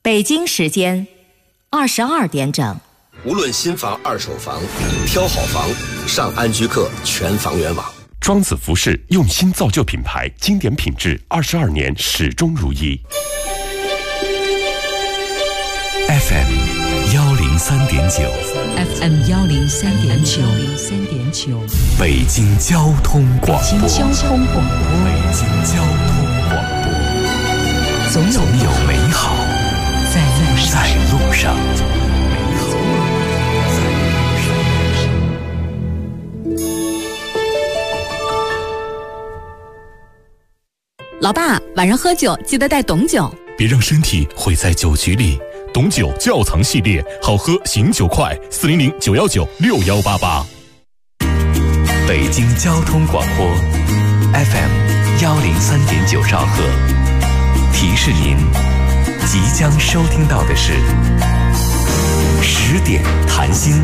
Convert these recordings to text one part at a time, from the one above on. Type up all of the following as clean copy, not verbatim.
北京时间22点整。 无论新房、二手房，挑好房，上安居客全房源网。 庄子服饰用心造就品牌，经典品质，22年始终如一。 FM 103.9 FM 103.9 北京交通广播。 北京交通广播。 北京交通广播。 总有美好在路上。 老爸，晚上喝酒记得带董酒， 别让身体毁在酒局里。董酒窖藏系列，好喝醒酒快，400-919-6188。 北京交通广播 FM 103.9兆赫，提示您即将收听到的是10点谈心。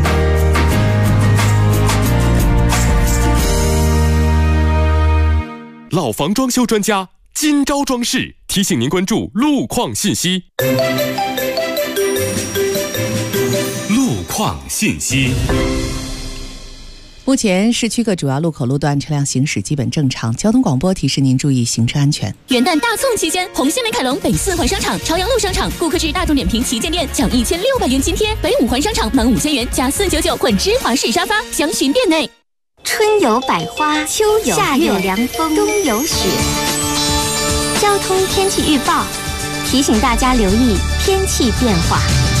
老房装修专家今朝装饰提醒您关注路况信息。 路况信息。 目前市区各主要路口路段车辆行驶基本正常，交通广播提示您注意行车安全。 元旦大促期间，红星美凯龙北4环商场、朝阳路商场顾客至大众点评旗舰店享1600元津贴，北5环商场满5000元加499混芝华士沙发，详询店内。 春有百花，秋有夏有凉风，冬有雪。交通天气预报提醒大家留意天气变化。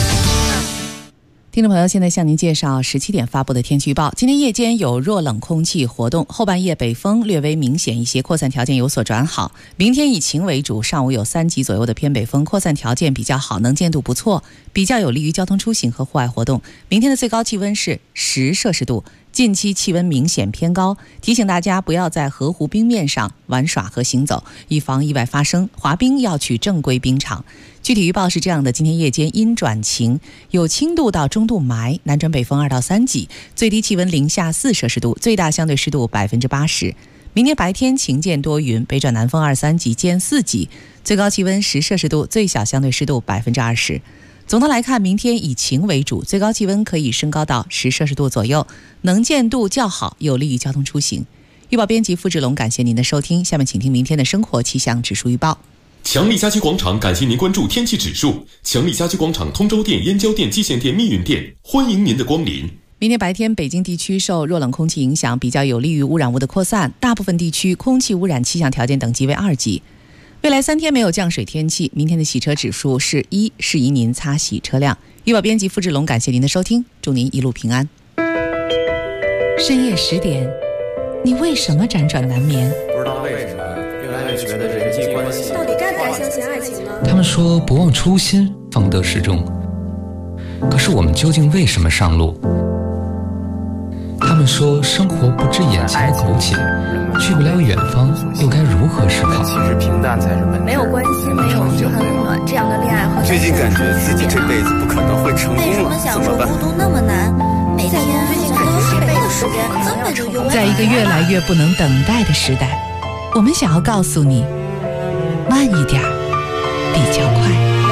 听众朋友，现在向您介绍17点发布的天气预报。今天夜间有弱冷空气活动，后半夜北风略微明显一些，扩散条件有所转好。明天以晴为主，上午有3级左右的偏北风，扩散条件比较好，能见度不错，比较有利于交通出行和户外活动。明天的最高气温是10摄氏度，近期气温明显偏高，提醒大家不要在河湖冰面上玩耍和行走，以防意外发生。滑冰要去正规冰场。具体预报是这样的：今天夜间阴转晴，有轻度到中度霾，南转北风2到3级，最低气温零下4摄氏度，最大相对湿度80%。明天白天晴间多云，北转南风2、3级兼4级，最高气温10摄氏度，最小相对湿度20%。总的来看，明天以晴为主，最高气温可以升高到10摄氏度左右，能见度较好，有利于交通出行。预报编辑付志龙，感谢您的收听。下面请听明天的生活气象指数预报。 强力家居广场感谢您关注天气指数。强力家居广场通州店、燕郊店、蓟县店、密云店，欢迎您的光临。 明天白天，北京地区受弱冷空气影响，比较有利于污染物的扩散，大部分地区空气污染气象条件等级为2级。未来3天没有降水天气，明天的洗车指数是1，适宜您擦洗车辆。预报编辑付志龙，感谢您的收听，祝您一路平安。深夜10点，你为什么辗转难眠？ 不知道为什么越来越觉得人际关系到底该不该相信爱情呢？ 他们说不忘初心，方得始终。可是我们究竟为什么上路？他们说生活不止眼前的苟且，去不了远方，又该如何是好？ 其实平淡才是本质。 没有关系，没有嘘寒问暖，这样的恋爱和最近感觉自己这辈子不可能会成功了， 为什么享受孤独那么难？每天最近感觉这辈子时间根本就用。 在一个越来越不能等待的时代，我们想要告诉你，慢一点比较快。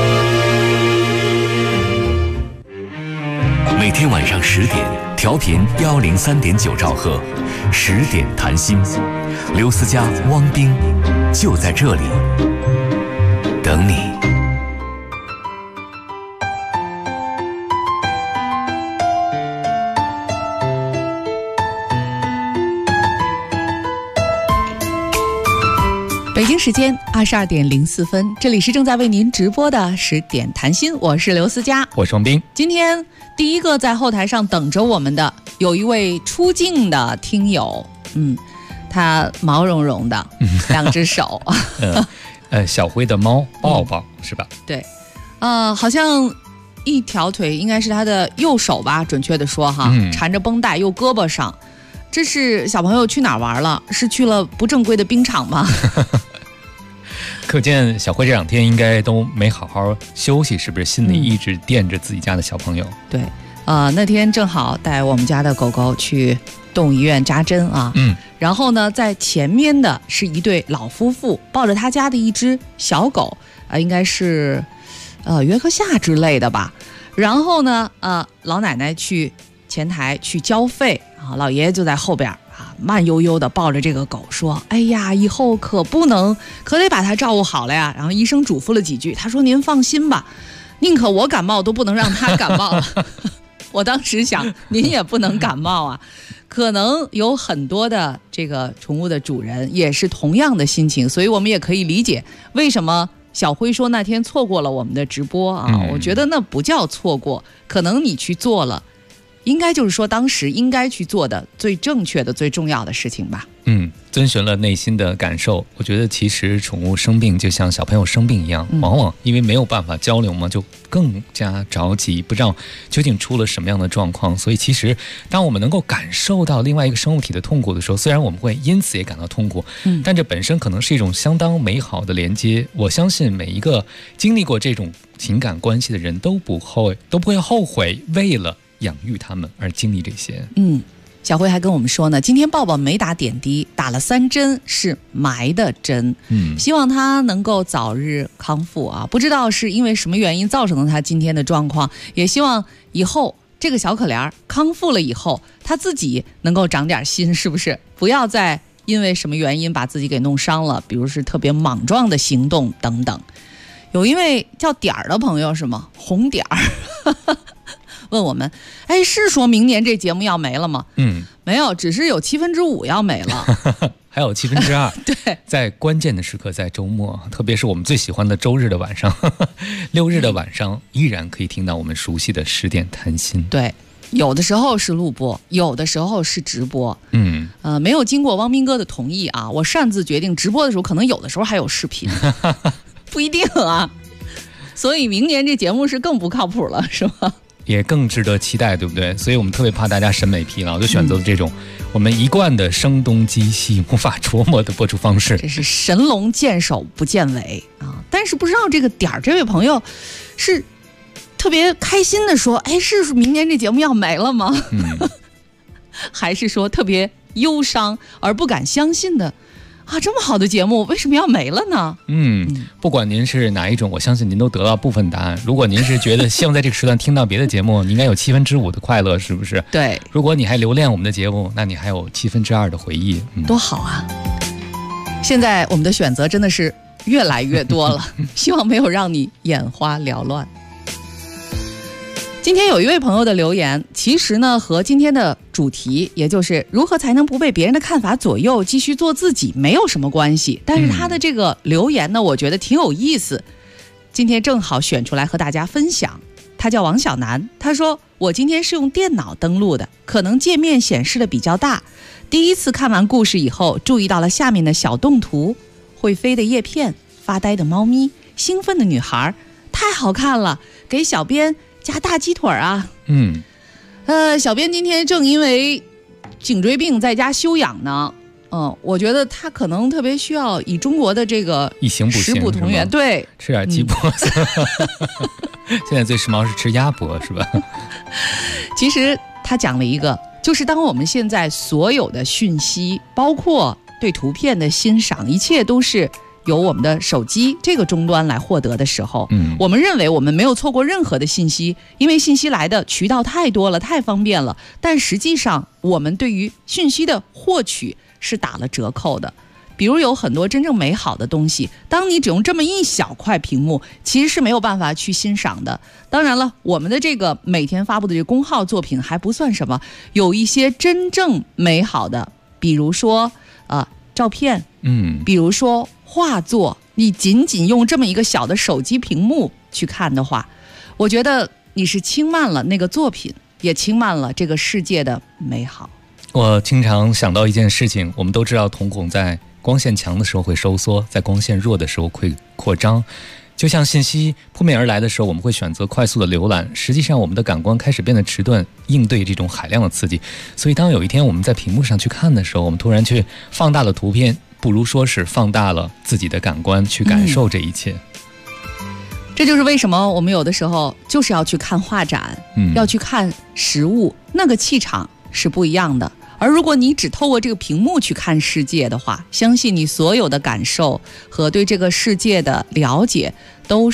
每天晚上10点，调频103.9兆赫，10点谈心，刘思佳、汪冰就在这里等你。 北京时间22点04分，这里是正在为您直播的10点谈心，我是刘思佳， 我是汪冰。 今天第一个在后台上等着我们的有一位出镜的听友，他毛茸茸的2只手， 小灰的猫抱抱是吧？ 对，好像一条腿应该是他的右手吧，准确的说哈，缠着绷带，右胳膊上。这是小朋友去哪儿玩了？是去了不正规的冰场吗？ 可见小辉这2天应该都没好好休息，是不是心里一直惦着自己家的小朋友？ 对，那天正好带我们家的狗狗去动物医院扎针啊，然后呢，在前面的是一对老夫妇，抱着他家的一只小狗，应该是约克夏之类的吧。然后呢，老奶奶去前台去交费啊，老爷爷就在后边啊，慢悠悠的抱着这个狗说：“哎呀，以后可得把它照顾好了呀。”然后医生嘱咐了几句，他说：“您放心吧，宁可我感冒都不能让它感冒了。”我当时想，您也不能感冒啊。可能有很多的这个宠物的主人也是同样的心情，所以我们也可以理解为什么小辉说那天错过了我们的直播啊。我觉得那不叫错过，可能你去做了，应该就是说当时应该去做的最正确的最重要的事情吧。 遵循了内心的感受。我觉得其实宠物生病就像小朋友生病一样，往往因为没有办法交流嘛，就更加着急，不知道究竟出了什么样的状况。所以其实当我们能够感受到另外一个生物体的痛苦的时候，虽然我们会因此也感到痛苦，但这本身可能是一种相当美好的连接。我相信每一个经历过这种情感关系的人都不会后悔为了养育他们而经历这些。 小辉还跟我们说呢，今天抱抱没打点滴，打了3针，是埋的针。希望他能够早日康复啊！不知道是因为什么原因造成了他今天的状况，也希望以后这个小可怜康复了以后，他自己能够长点心，是不是？不要再因为什么原因把自己给弄伤了，比如是特别莽撞的行动等等。有一位叫点儿的朋友是吗？红点儿。问我们，是说明年这节目要没了吗？没有，只是有5/7要没了， 还有2/7。 对， 在关键的时刻，在周末，特别是我们最喜欢的周日的晚上，6日的晚上，依然可以听到我们熟悉的10点谈心。 对，有的时候是录播，有的时候是直播。没有经过汪斌哥的同意啊，我擅自决定直播的时候，可能有的时候还有视频，不一定啊。所以明年这节目是更不靠谱了，是吗？ 也更值得期待，对不对？所以我们特别怕大家审美疲劳，就选择了这种我们一贯的声东击西、无法琢磨的播出方式。 这是神龙见首不见尾啊！但是不知道这个点儿这位朋友是特别开心的说：“是明年这节目要没了吗？”还是说特别忧伤而不敢相信的？这么好的节目为什么要没了呢？ 不管您是哪一种，我相信您都得到部分答案。如果您是觉得希望在这个时段听到别的节目，你应该有5/7的快乐，是不是？ 对。 如果你还留恋我们的节目，那你还有2/7的回忆， 多好啊！现在我们的选择真的是越来越多了，希望没有让你眼花缭乱。今天有一位朋友的留言，其实呢和今天的主题，也就是如何才能不被别人的看法左右，继续做自己，没有什么关系。但是他的这个留言呢，我觉得挺有意思，今天正好选出来和大家分享。他叫王小楠，他说我今天是用电脑登录的，可能界面显示的比较大。第一次看完故事以后，注意到了下面的小动图，会飞的叶片，发呆的猫咪，兴奋的女孩，太好看了，给小编加大鸡腿啊！小编今天正因为颈椎病在家休养呢。我觉得他可能特别需要以中国的这个食补同源，对， 吃点鸡脖子。现在最时髦是吃鸭脖，是吧？ 其实他讲了一个，就是当我们现在所有的讯息，包括对图片的欣赏，一切都是由我们的手机这个终端来获得的时候，我们认为我们没有错过任何的信息，因为信息来的渠道太多了，太方便了。但实际上，我们对于讯息的获取是打了折扣的。比如有很多真正美好的东西，当你只用这么一小块屏幕，其实是没有办法去欣赏的。当然了，我们的这个每天发布的这个公号作品还不算什么，有一些真正美好的，比如说照片，比如说画作，你仅仅用这么一个小的手机屏幕去看的话，我觉得你是轻慢了那个作品，也轻慢了这个世界的美好。 我经常想到一件事情，我们都知道瞳孔在光线强的时候会收缩，在光线弱的时候会扩张。就像信息扑面而来的时候，我们会选择快速的浏览，实际上我们的感官开始变得迟钝，应对这种海量的刺激。所以当有一天我们在屏幕上去看的时候，我们突然去放大了图片，不如说是放大了自己的感官去感受这一切。 这就是为什么我们有的时候就是要去看画展，要去看实物，那个气场是不一样的。而如果你只透过这个屏幕去看世界的话，相信你所有的感受和对这个世界的了解都是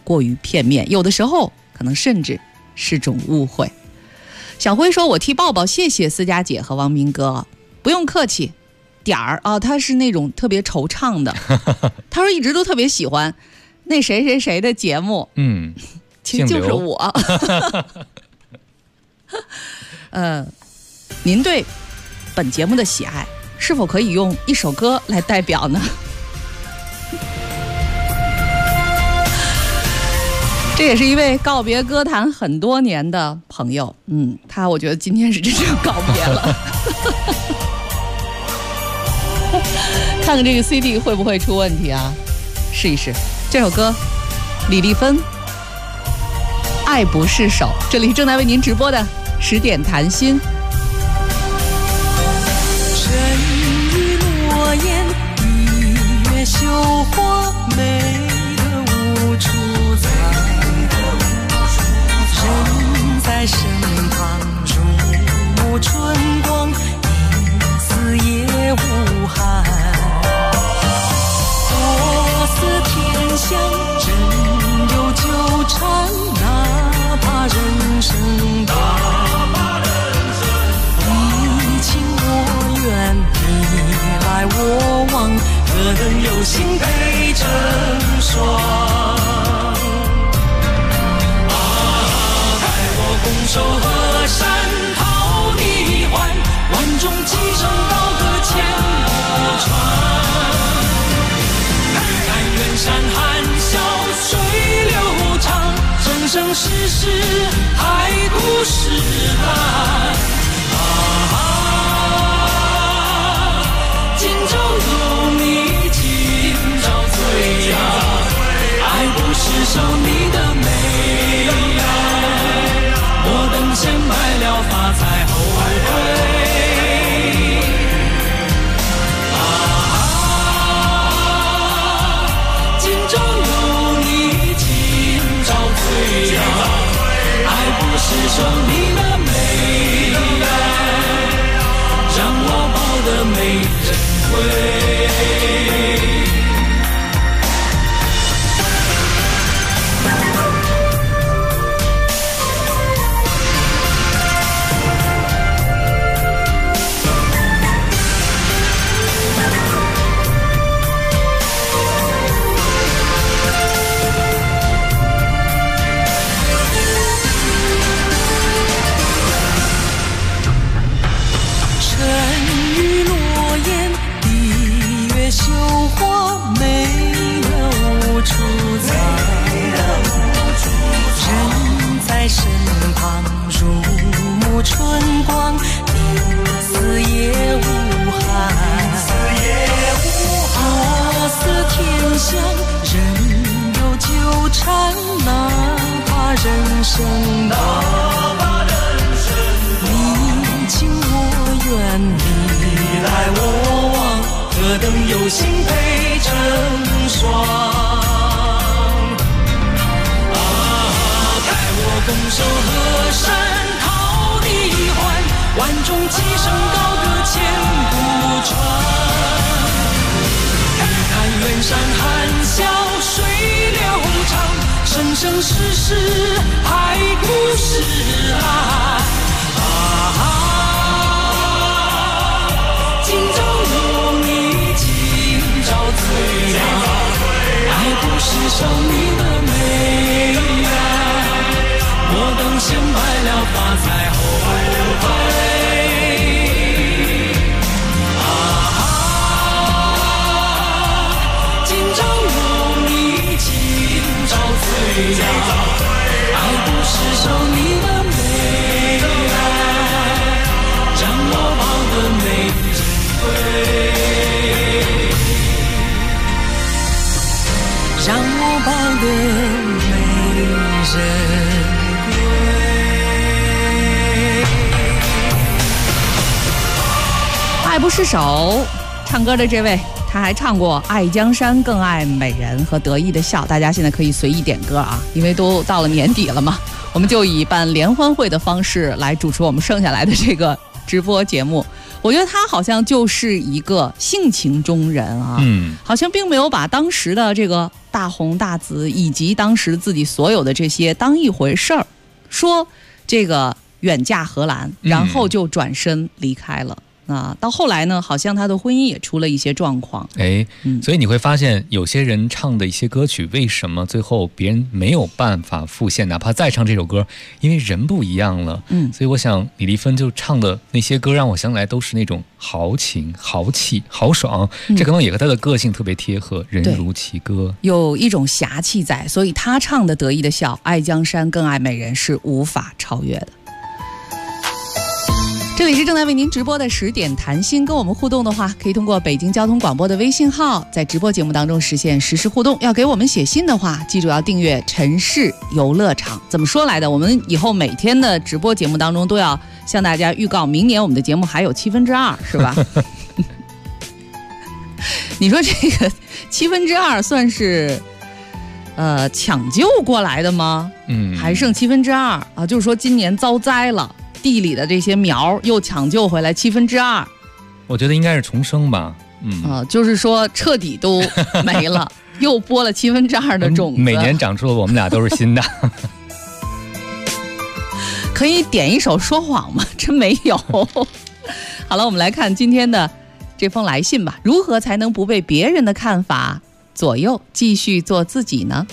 过于片面，有的时候可能甚至是种误会。小辉说，我替抱抱谢谢思佳姐和王明哥，不用客气。点儿啊，他是那种特别惆怅的，他说一直都特别喜欢那谁谁谁的节目，其实就是我。您对本节目的喜爱是否可以用一首歌来代表呢？这也是一位告别歌坛很多年的朋友，我觉得今天是真正告别了。看看这个 CD 会不会出问题啊？试一试。这首歌，李丽芬，《爱不释手》。这里正在为您直播的10点谈心。 晨雨落雁，一月羞花，美得无处藏。人在身旁，如沐春光，因此也无憾。多似天香，人有纠缠，哪怕人生短。你情我愿，你来我往，何等有心配成双。待我拱手河山讨你还，万众齐声高歌千古传。远山含笑水流长，生生世世海枯石烂。今朝有你，今朝醉呀，爱不释手你的美呀，莫等闲白了发才后悔。是手你的美呀，让我抱得美珍贵。羞花美得无处藏，人在身旁，如沐春光，因此也无憾。多似天香，人有纠缠，哪怕人生短。你情我愿，你来我往，何等有心配成双。待我拱手河山讨你还，万众齐声高歌千古传。你看远山含笑水流长，生生世世海枯石烂。今朝有你，今朝醉呀，爱不释手你的美呀，莫等闲白了发才后悔。今朝有你，今朝醉呀，爱不释手你的美呀，让我抱得美让我抱得美人归。爱不释手，唱歌的这位他还唱过《爱江山更爱美人》和《得意的笑》，大家现在可以随意点歌啊，因为都到了年底了嘛，我们就以办联欢会的方式来主持我们剩下来的这个直播节目。 我觉得他好像就是一个性情中人啊，好像并没有把当时的这个大红大紫以及当时自己所有的这些当一回事儿，说这个远嫁荷兰，然后就转身离开了。到后来呢，好像他的婚姻也出了一些状况。 所以你会发现有些人唱的一些歌曲，为什么最后别人没有办法复现，哪怕再唱这首歌，因为人不一样了。所以我想李丽芬就唱的那些歌让我想起来都是那种豪情豪气豪爽，这可能也和他的个性特别贴合，人如其歌， 有一种侠气在，所以他唱的得意的笑，爱江山更爱美人是无法超越的。这里是正在为您直播的10点谈心，跟我们互动的话，可以通过北京交通广播的微信号，在直播节目当中实现实时互动。要给我们写信的话，记住要订阅城市游乐场。怎么说来的？我们以后每天的直播节目当中都要向大家预告，明年我们的节目还有2/7，是吧？你说这个2/7算是抢救过来的吗？还剩2/7啊，就是说今年遭灾了。地里的这些苗又抢救回来2/7， 我觉得应该是重生吧。 就是说彻底都没了，又播了2/7的种子。 每年长出了我们俩都是新的。 可以点一首说谎吗？真没有。好了，我们来看今天的这封来信吧。如何才能不被别人的看法左右，继续做自己呢？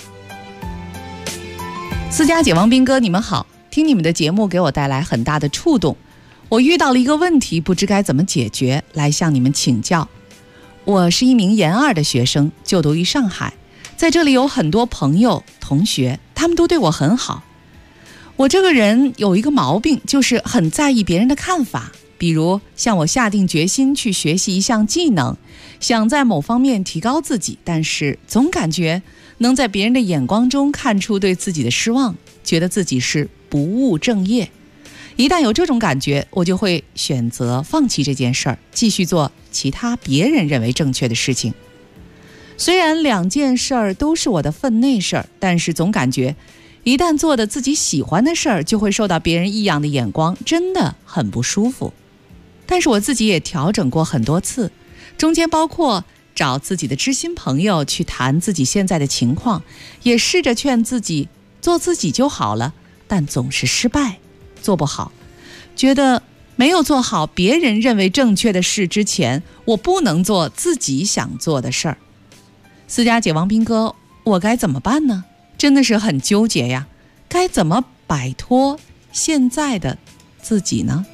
私家姐王斌哥，你们好。听你们的节目给我带来很大的触动，我遇到了一个问题，不知该怎么解决，来向你们请教。我是一名研2的学生，就读于上海，在这里有很多朋友同学，他们都对我很好。我这个人有一个毛病，就是很在意别人的看法，比如像我下定决心去学习一项技能，想在某方面提高自己，但是总感觉能在别人的眼光中看出对自己的失望，觉得自己是不务正业。一旦有这种感觉，我就会选择放弃这件事儿，继续做其他别人认为正确的事情。虽然2件事儿都是我的分内事儿，但是总感觉一旦做的自己喜欢的事儿，就会受到别人异样的眼光，真的很不舒服。但是我自己也调整过很多次，中间包括找自己的知心朋友去谈自己现在的情况，也试着劝自己做自己就好了，但总是失败，做不好。觉得没有做好别人认为正确的事之前，我不能做自己想做的事儿。私家姐王斌哥，我该怎么办呢？真的是很纠结呀，该怎么摆脱现在的自己呢？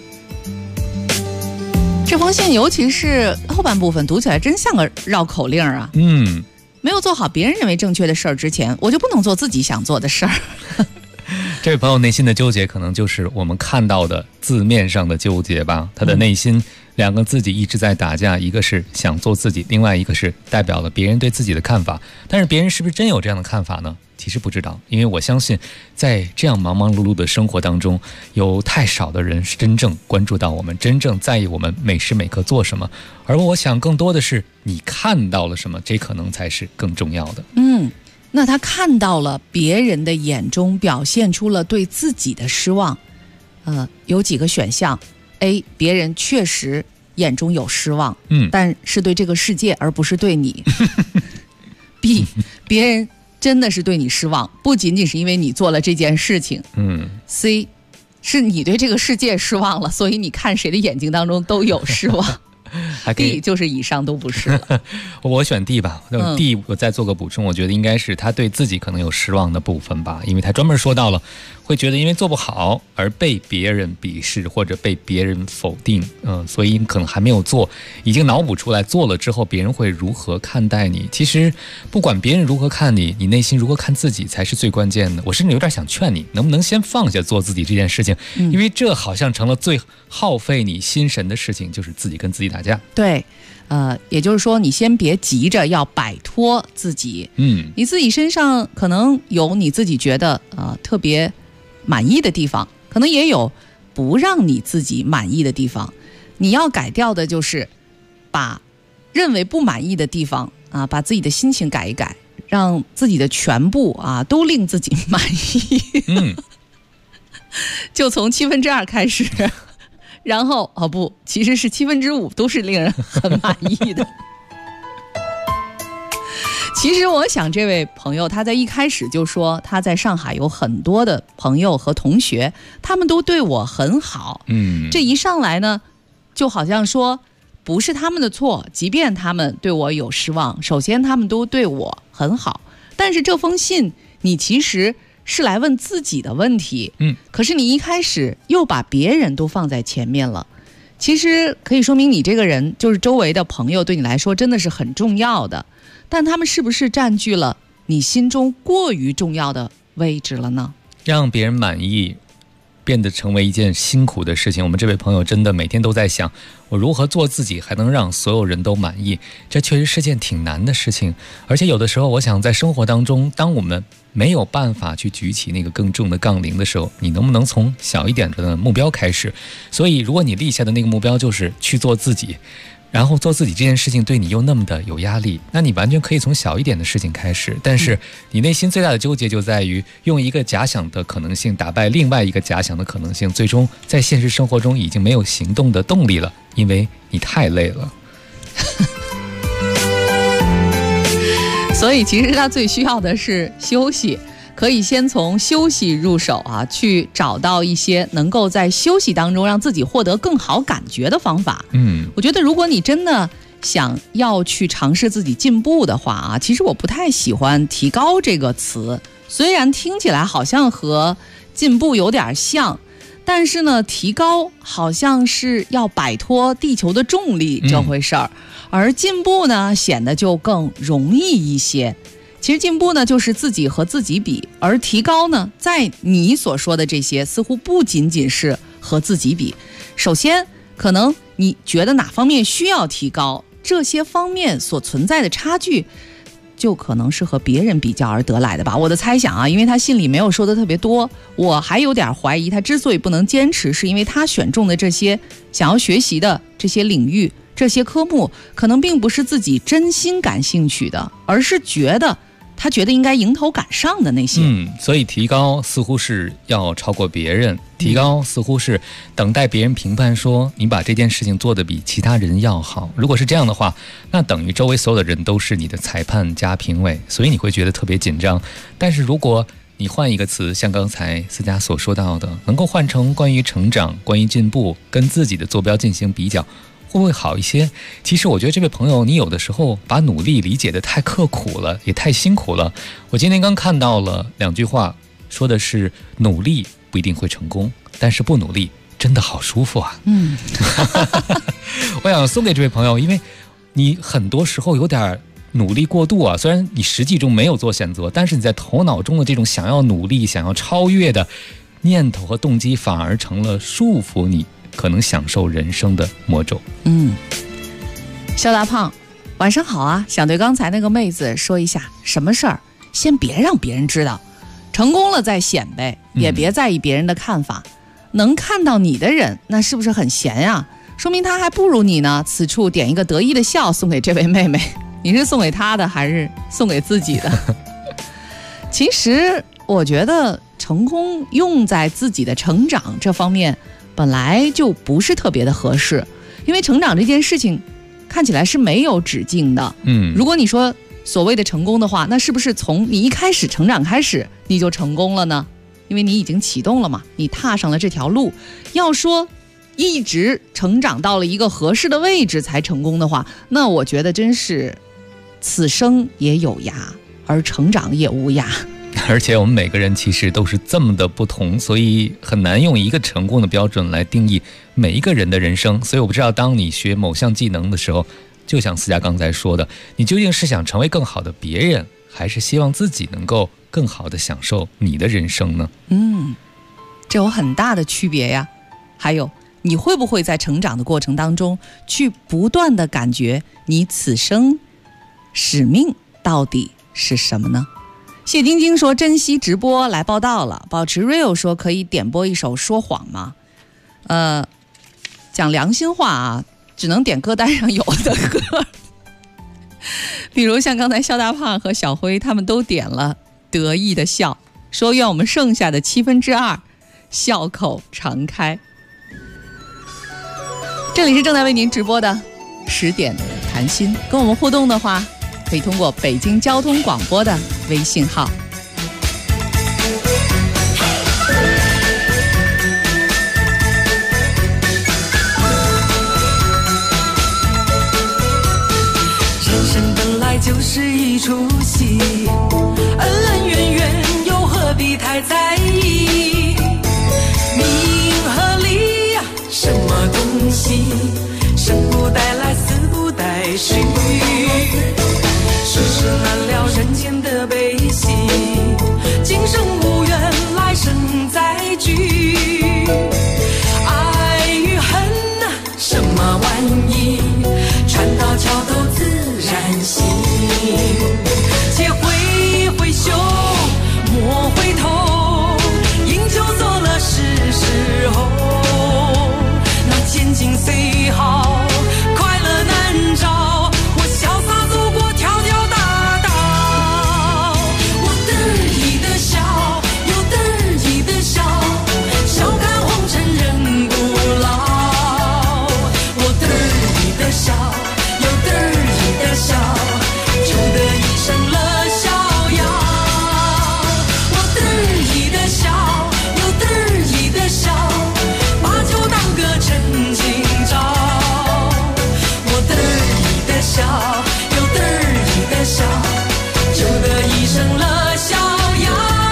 这封信尤其是后半部分读起来真像个绕口令啊。没有做好别人认为正确的事儿之前，我就不能做自己想做的事儿。 这位朋友内心的纠结可能就是我们看到的字面上的纠结吧，他的内心2个自己一直在打架，一个是想做自己，另外一个是代表了别人对自己的看法。但是别人是不是真有这样的看法呢？其实不知道，因为我相信在这样忙忙碌碌的生活当中，有太少的人是真正关注到我们，真正在意我们每时每刻做什么。而我想更多的是你看到了什么，这可能才是更重要的。 那他看到了别人的眼中表现出了对自己的失望。有几个选项。A， 别人确实眼中有失望，但是对这个世界而不是对你。B， 别人真的是对你失望，不仅仅是因为你做了这件事情。C， 是你对这个世界失望了，所以你看谁的眼睛当中都有失望。D 就是以上都不是了。 我选 D 吧。D 我再做个补充，我觉得应该是他对自己可能有失望的部分吧，因为他专门说到了会觉得因为做不好而被别人鄙视或者被别人否定，所以可能还没有做，已经脑补出来做了之后别人会如何看待你。其实不管别人如何看你，你内心如何看自己才是最关键的。我甚至有点想劝你，能不能先放下做自己这件事情，因为这好像成了最耗费你心神的事情，就是自己跟自己打架。 对，也就是说你先别急着要摆脱自己，你自己身上可能有你自己觉得特别满意的地方，可能也有不让你自己满意的地方。你要改掉的就是把认为不满意的地方把自己的心情改一改，让自己的全部都令自己满意。就从2/7开始然后不，其实是5%都是令人很满意的。其实我想这位朋友他在一开始就说他在上海有很多的朋友和同学，他们都对我很好。这一上来呢，就好像说不是他们的错，即便他们对我有失望，首先他们都对我很好。但是这封信你其实是来问自己的问题，可是你一开始又把别人都放在前面了。其实可以说明你这个人就是周围的朋友对你来说真的是很重要的，但他们是不是占据了你心中过于重要的位置了呢？ 让别人满意变得成为一件辛苦的事情。我们这位朋友真的每天都在想，我如何做自己还能让所有人都满意，这确实是件挺难的事情。而且有的时候我想在生活当中，当我们没有办法去举起那个更重的杠铃的时候，你能不能从小一点的目标开始？所以如果你立下的那个目标就是去做自己，然后做自己这件事情对你又那么的有压力，那你完全可以从小一点的事情开始。但是你内心最大的纠结就在于用一个假想的可能性打败另外一个假想的可能性，最终在现实生活中已经没有行动的动力了，因为你太累了。 所以其实他最需要的是休息，可以先从休息入手去找到一些能够在休息当中让自己获得更好感觉的方法。我觉得如果你真的想要去尝试自己进步的话其实我不太喜欢提高这个词，虽然听起来好像和进步有点像，但是呢提高好像是要摆脱地球的重力这回事儿，而进步呢显得就更容易一些。其实进步呢就是自己和自己比，而提高呢在你所说的这些似乎不仅仅是和自己比。首先可能你觉得哪方面需要提高，这些方面所存在的差距就可能是和别人比较而得来的吧。我的猜想因为他信里没有说的特别多，我还有点怀疑他之所以不能坚持，是因为他选中的这些想要学习的这些领域这些科目可能并不是自己真心感兴趣的，而是他觉得应该迎头赶上的那些。 所以提高似乎是要超过别人，提高似乎是等待别人评判说你把这件事情做得比其他人要好。如果是这样的话，那等于周围所有的人都是你的裁判加评委，所以你会觉得特别紧张。但是如果你换一个词，像刚才思佳所说到的，能够换成关于成长关于进步，跟自己的坐标进行比较，会不会好一些？其实我觉得这位朋友，你有的时候把努力理解得太刻苦了，也太辛苦了。我今天刚看到了2句话，说的是努力不一定会成功，但是不努力真的好舒服啊。我想送给这位朋友，因为你很多时候有点努力过度虽然你实际中没有做选择，但是你在头脑中的这种想要努力想要超越的念头和动机反而成了束缚你可能享受人生的魔咒。 肖大胖晚上好想对刚才那个妹子说一下，什么事儿先别让别人知道，成功了再显摆，也别在意别人的看法。能看到你的人那是不是很闲说明他还不如你呢。此处点一个得意的笑送给这位妹妹，你是送给她的还是送给自己的？其实我觉得成功用在自己的成长这方面本来就不是特别的合适，因为成长这件事情看起来是没有止境的。如果你说所谓的成功的话，那是不是从你一开始成长开始你就成功了呢？因为你已经启动了嘛，你踏上了这条路。要说一直成长到了一个合适的位置才成功的话，那我觉得真是此生也有涯，而成长也无涯。 而且我们每个人其实都是这么的不同，所以很难用一个成功的标准来定义每一个人的人生。所以我不知道当你学某项技能的时候，就像思佳刚才说的，你究竟是想成为更好的别人，还是希望自己能够更好的享受你的人生呢？ 这有很大的区别呀。还有你会不会在成长的过程当中去不断的感觉你此生使命到底是什么呢？谢晶晶说珍惜直播来报道了。保持 real 说可以点播一首说谎吗？讲良心话只能点歌单上有的歌，比如像刚才肖大胖和小辉他们都点了得意的笑，说愿我们剩下的2/7笑口常开。 这里是正在为您直播的10点谈心，跟我们互动的话，可以通过北京交通广播的微信号。 人生本来就是一出戏，恩恩怨怨又何必太在意？名和利呀，什么东西？生不带来，死不带去。世事难料，人间的悲喜，今生无缘，来生再聚。爱与恨啊，什么玩意？船到桥头自然行。且挥挥袖，莫回头，饮酒作乐是时候。那千金虽好，快乐难找，我潇洒走过条条大道。我得意的笑，又得意的笑，笑看红尘人不老。我得意的笑，又得意的笑，就得一生乐逍遥。我得意的笑，又得意的笑，把酒当歌趁今朝。我得意的笑，又得意的笑，就得一生乐逍遥。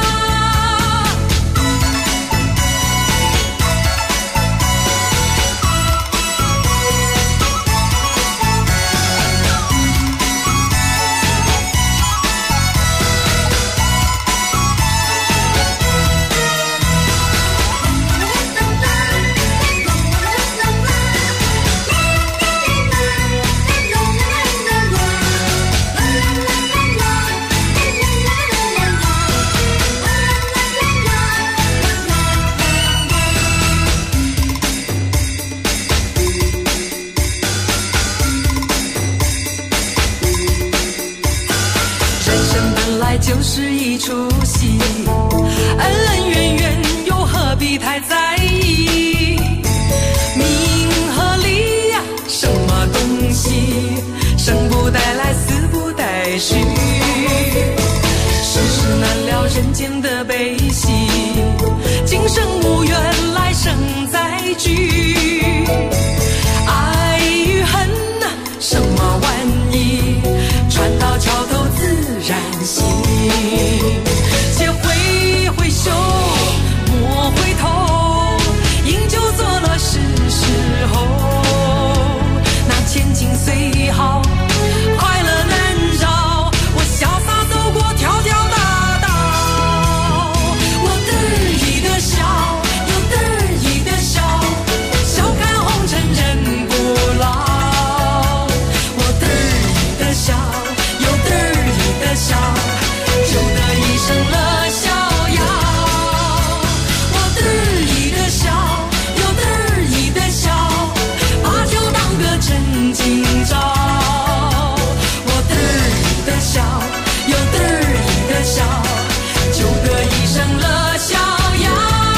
就是一出戏，恩恩怨怨又何必太在意？名和利呀，什么东西？生不带来，死不带去。世事难料，人间的悲喜，今生无缘，来生再聚。爱与恨啊，什么玩意？船到桥头自然行。且挥挥袖，莫回头，饮酒作乐是时候。那千金虽好，快乐难找，我潇洒走过条条大道。我得意的笑，又得意的笑，笑看红尘人不老。我得意的笑，又得意的笑，就得一生乐逍遥。我得意的笑，又得意的笑，把酒当歌趁今朝。我得意的笑，又得意的笑，就得一生乐逍遥。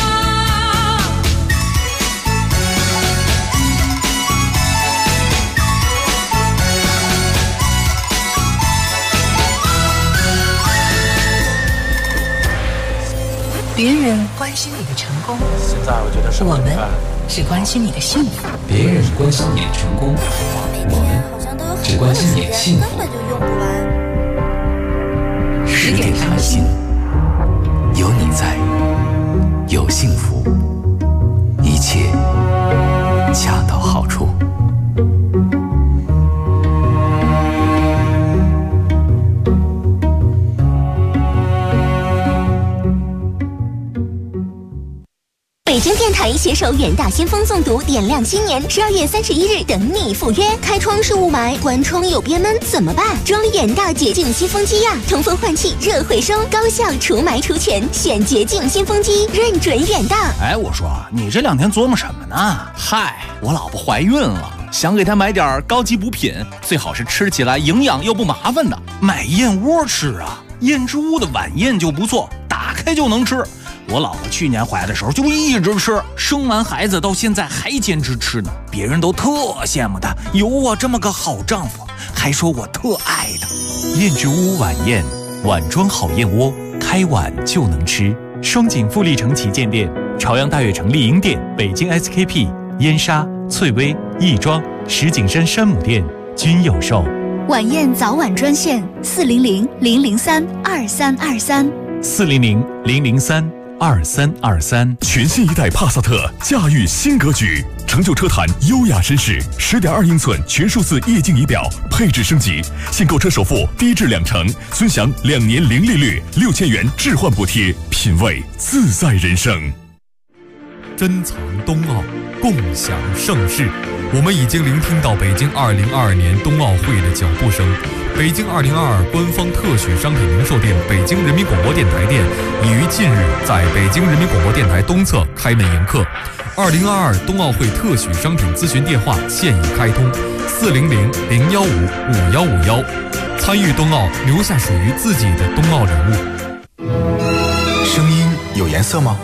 别人关心你的成功， 现在我觉得我们只关心你的幸福。 别人关心你的成功，我们只关心你的幸福。 10点谈心，有你在，有幸福，一切恰到好处。 北京电台携手远大先锋诵读，点亮新年，12月31日等你赴约。开窗是雾霾，关窗有憋闷怎么办？装远大洁净新风机呀，通风换气，热回收，高效除霾除醛，选洁净新风机，认准远大。 哎，我说你这2天琢磨什么呢？嗨，我老婆怀孕了，想给她买点高级补品，最好是吃起来营养又不麻烦的。买燕窝吃啊，燕之屋的晚宴就不错，打开就能吃。 我姥姥去年怀的时候就一直吃，生完孩子到现在还坚持吃呢，别人都特羡慕她有我这么个好丈夫，还说我特爱她。 燕之屋晚宴，碗装好燕窝，开碗就能吃。双井富力城旗舰店、朝阳大悦城丽婴店、北京 SKP、燕莎、翠微、亦庄、石景山山姆店均有售。 晚宴早晚专线 400-003-2323，400-003-2323。 全新一代帕萨特驾驭新格局，成就车坛优雅绅士。10.2英寸全数字液晶仪表，配置升级，现购车首付低至2成，尊享2年零利率，6000元置换补贴，品味自在人生。 珍藏冬奥，共享盛世。我们已经聆听到北京2022年冬奥会的脚步声。北京2022官方特许商品零售店北京人民广播电台店已于近日在北京人民广播电台东侧开门迎客。2022冬奥会特许商品咨询电话现已开通，400-015-5151。参与冬奥，留下属于自己的冬奥礼物。 声音有颜色吗？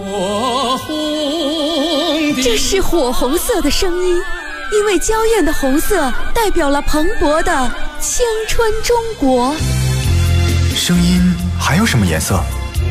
这是火红色的声音，因为娇艳的红色代表了蓬勃的青春中国。 声音还有什么颜色？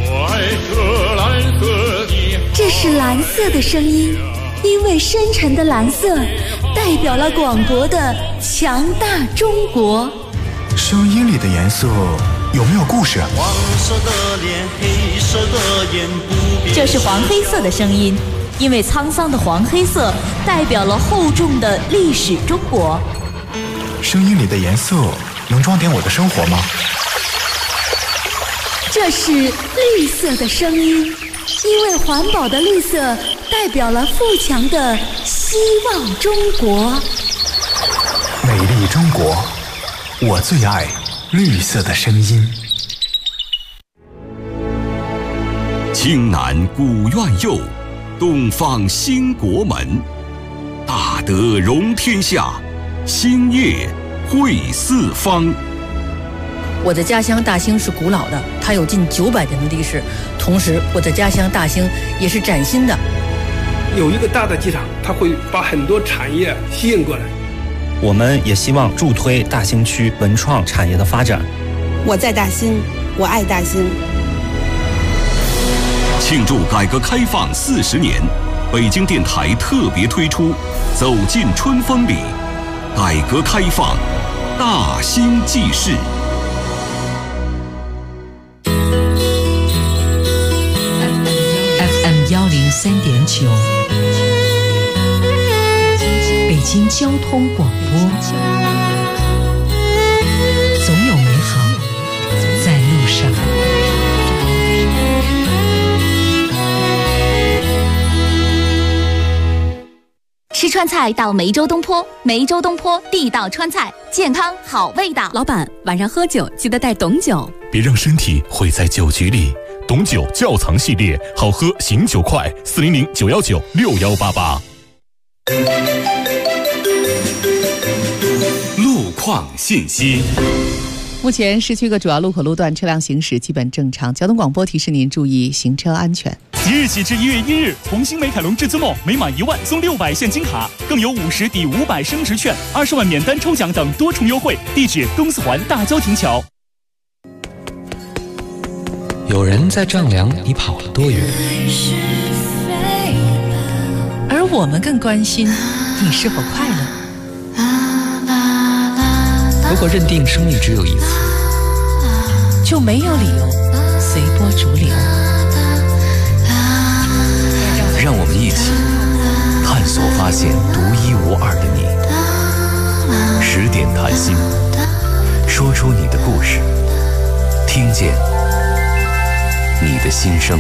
这是蓝色的声音，因为深沉的蓝色代表了广博的强大中国。 声音里的颜色有没有故事？ 黄色的脸，黑色的眼，不变。 这是黄黑色的声音，因为沧桑的黄黑色代表了厚重的历史中国。 声音里的颜色能装点我的生活吗？ 这是绿色的声音，因为环保的绿色代表了富强的希望中国。 美丽中国，我最爱绿色的声音。 青南古院右，东方兴国门，大德容天下，兴业惠四方。 我的家乡大兴是古老的，它有近900年的历史。同时，我的家乡大兴也是崭新的。 有一个大的机场，它会把很多产业吸引过来。 我们也希望助推大兴区文创产业的发展。 我在大兴，我爱大兴。 庆祝改革开放40年，北京电台特别推出《走进春风里》，改革开放大兴纪事。 FM103.9，北京交通广播，总有美好在路上。 吃川菜到梅州东坡，梅州东坡地道川菜，健康好味道。 老板，晚上喝酒记得带董酒， 别让身体毁在酒局里。董酒窖藏系列，好喝醒酒快，400-919-6188。 路况信息。 目前市区各主要路口路段车辆行驶基本正常，交通广播提示您注意行车安全。 即日起至1月1日，同星美凯龙至尊梦每满1万送600现金卡，更有50抵500升值券、20万免单抽奖等多重优惠。地址：东四环大郊亭桥。 有人在丈量你跑了多远， 而我们更关心你是否快乐。 如果认定生命只有一次， 就没有理由随波逐流。 让我们一起探索发现独一无二的你。10点谈心，说出你的故事，听见你的心声。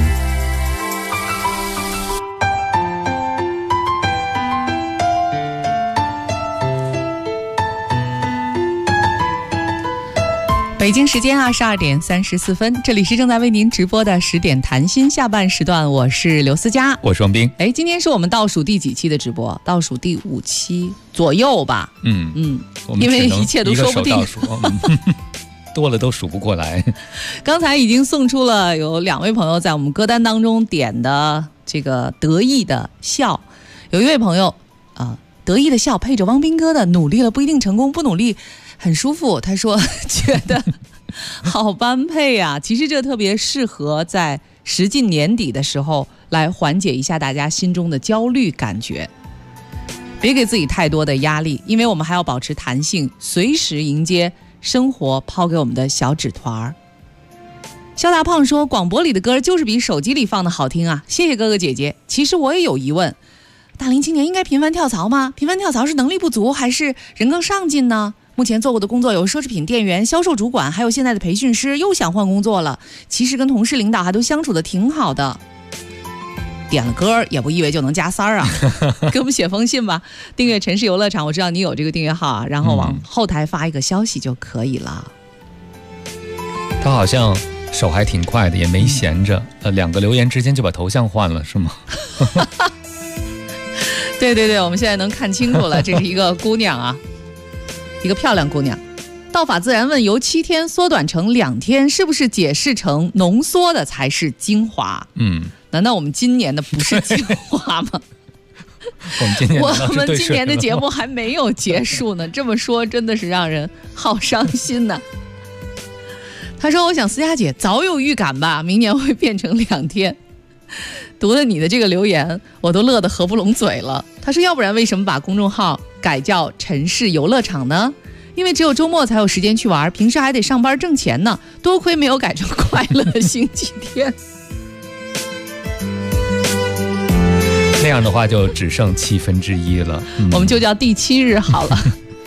北京时间22点34分，这里是正在为您直播的10点谈心下半时段，我是刘思佳， 我是王斌。 今天是我们倒数第几期的直播？倒数第5期左右吧。因为一切都说不定。 多了都数不过来。 刚才已经送出了有2位朋友在我们歌单当中点的这个得意的笑，有一位朋友得意的笑配着汪斌哥的努力了不一定成功，不努力很舒服，他说觉得好般配啊。其实这特别适合在时近年底的时候来缓解一下大家心中的焦虑感觉，别给自己太多的压力，因为我们还要保持弹性，随时迎接生活抛给我们的小纸团。肖大胖说广播里的歌就是比手机里放的好听啊，谢谢哥哥姐姐。其实我也有疑问，大龄青年应该频繁跳槽吗？频繁跳槽是能力不足还是人更上进呢？目前做过的工作有奢侈品店员、销售主管，还有现在的培训师，又想换工作了。其实跟同事领导还都相处的挺好的。点了歌也不意味就能加3啊，给我们写封信吧。订阅城市游乐场，我知道你有这个订阅号啊，然后往后台发一个消息就可以了。 他好像手还挺快的，也没闲着，2个留言之间就把头像换了是吗？ 对对对，我们现在能看清楚了，这是一个姑娘啊，一个漂亮姑娘。道法自然问，由7天缩短成2天，是不是解释成浓缩的才是精华？难道我们今年的不是精华吗？ 我们今年的节目还没有结束呢，这么说真的是让人好伤心呢。他说我想思佳姐早有预感吧，明年会变成2天。读了你的这个留言我都乐得合不拢嘴了。他说要不然为什么把公众号改叫城市游乐场呢？因为只有周末才有时间去玩，平时还得上班挣钱呢，多亏没有改成快乐星期天。 那样的话就只剩1/7了， 我们就叫第7日好了。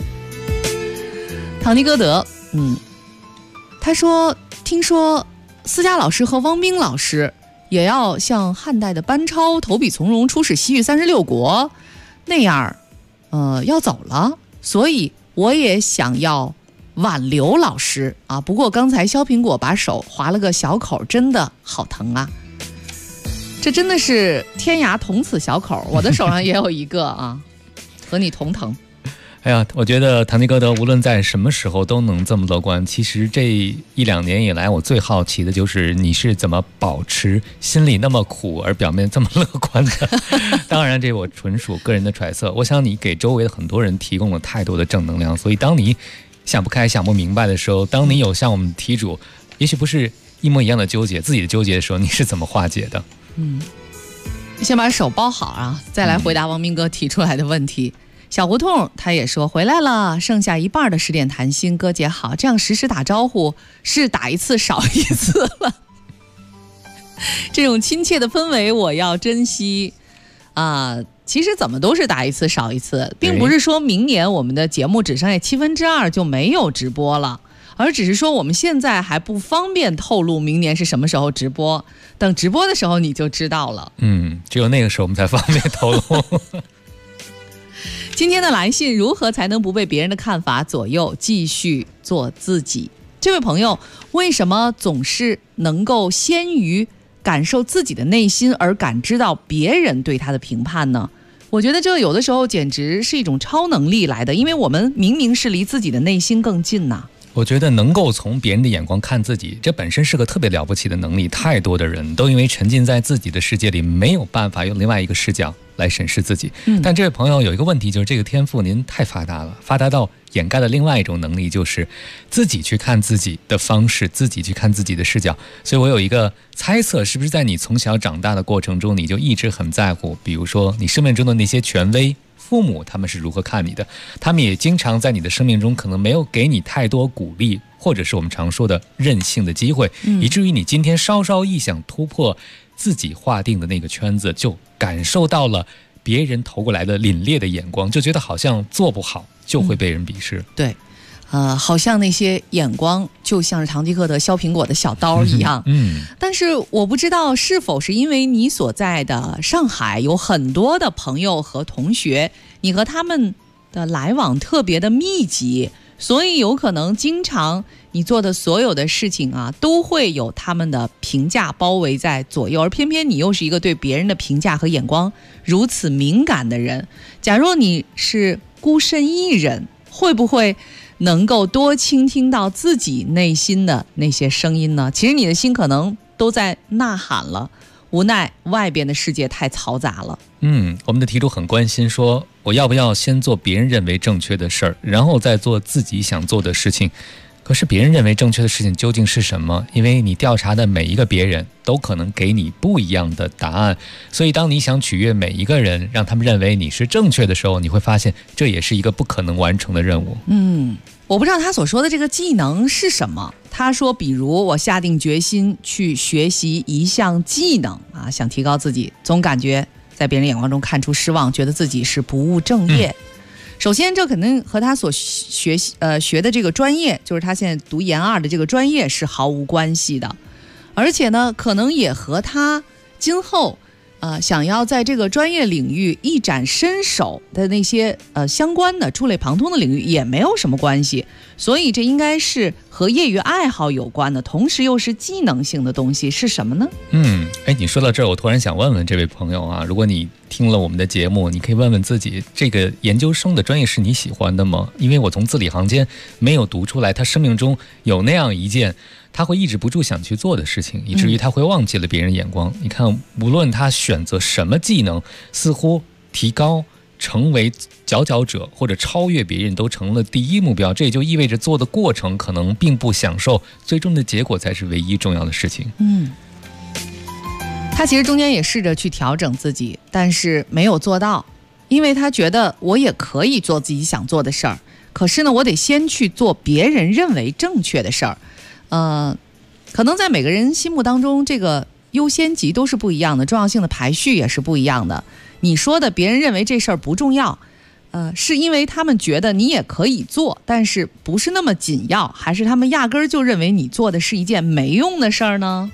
唐尼歌德他说听说思佳老师和汪冰老师也要像汉代的班超投笔从戎出使西域36国那样要走了，所以我也想要挽留老师啊。不过刚才削苹果把手划了个小口，真的好疼啊。这真的是天涯同此小口，我的手上也有一个啊，和你同疼。 哎呀，我觉得唐吉诃德无论在什么时候都能这么乐观。其实这1-2年以来，我最好奇的就是你是怎么保持心里那么苦而表面这么乐观的。当然这我纯属个人的揣测，我想你给周围的很多人提供了太多的正能量，所以当你想不开想不明白的时候，当你有像我们题主也许不是一模一样的纠结，自己的纠结的时候，你是怎么化解的？ 先把手包好啊，再来回答王明哥提出来的问题。小胡同他也说回来了，剩下一半的10点谈心，哥姐好，这样时时打招呼是打一次少一次了。这种亲切的氛围我要珍惜啊。其实怎么都是打一次少一次，并不是说明年我们的节目只剩下2/7就没有直播了，而只是说我们现在还不方便透露明年是什么时候直播，等直播的时候你就知道了。 只有那个时候我们才方便透露。 今天的来信，如何才能不被别人的看法左右，继续做自己？这位朋友为什么总是能够先于感受自己的内心而感知到别人对他的评判呢？我觉得这有的时候简直是一种超能力来的，因为我们明明是离自己的内心更近呐。 我觉得能够从别人的眼光看自己，这本身是个特别了不起的能力。太多的人都因为沉浸在自己的世界里，没有办法用另外一个视角来审视自己。但这位朋友有一个问题，就是这个天赋您太发达了，发达到掩盖了另外一种能力，就是自己去看自己的方式，自己去看自己的视角。所以我有一个猜测，是不是在你从小长大的过程中，你就一直很在乎，比如说你生命中的那些权威父母，他们是如何看你的，他们也经常在你的生命中可能没有给你太多鼓励，或者是我们常说的任性的机会，以至于你今天稍稍一想突破自己划定的那个圈子，就感受到了别人投过来的凛冽的眼光，就觉得好像做不好就会被人鄙视。 对，好像那些眼光就像是唐吉诃德削苹果的小刀一样。但是我不知道是否是因为你所在的上海有很多的朋友和同学，你和他们的来往特别的密集，所以有可能经常你做的所有的事情啊，都会有他们的评价包围在左右，而偏偏你又是一个对别人的评价和眼光如此敏感的人。假若你是孤身一人，会不会能够多倾听到自己内心的那些声音呢？其实你的心可能都在呐喊了，无奈外边的世界太嘈杂了。 我们的题主很关心说，我要不要先做别人认为正确的事儿，然后再做自己想做的事情？可是别人认为正确的事情究竟是什么？因为你调查的每一个别人都可能给你不一样的答案，所以当你想取悦每一个人，让他们认为你是正确的时候，你会发现这也是一个不可能完成的任务。 我不知道他所说的这个技能是什么。他说比如我下定决心去学习一项技能啊，想提高自己，总感觉在别人眼光中看出失望，觉得自己是不务正业。首先这肯定和他所学的这个专业，就是他现在读研2的这个专业是毫无关系的，而且呢可能也和他今后想要在这个专业领域一展身手的那些相关的触类旁通的领域也没有什么关系，所以这应该是和业余爱好有关的，同时又是技能性的东西，是什么呢？ 你说到这儿，我突然想问问这位朋友啊，如果你听了我们的节目，你可以问问自己，这个研究生的专业是你喜欢的吗？因为我从字里行间没有读出来他生命中有那样一件他会抑制不住想去做的事情，以至于他会忘记了别人眼光。你看，无论他选择什么技能，似乎提高成为佼佼者或者超越别人都成了第一目标，这也就意味着做的过程可能并不享受，最终的结果才是唯一重要的事情。 他其实中间也试着去调整自己，但是没有做到，因为他觉得我也可以做自己想做的事儿，可是呢我得先去做别人认为正确的事儿。可能在每个人心目当中，这个优先级都是不一样的，重要性的排序也是不一样的。你说的别人认为这事儿不重要，是因为他们觉得你也可以做，但是不是那么紧要，还是他们压根儿就认为你做的是一件没用的事儿呢？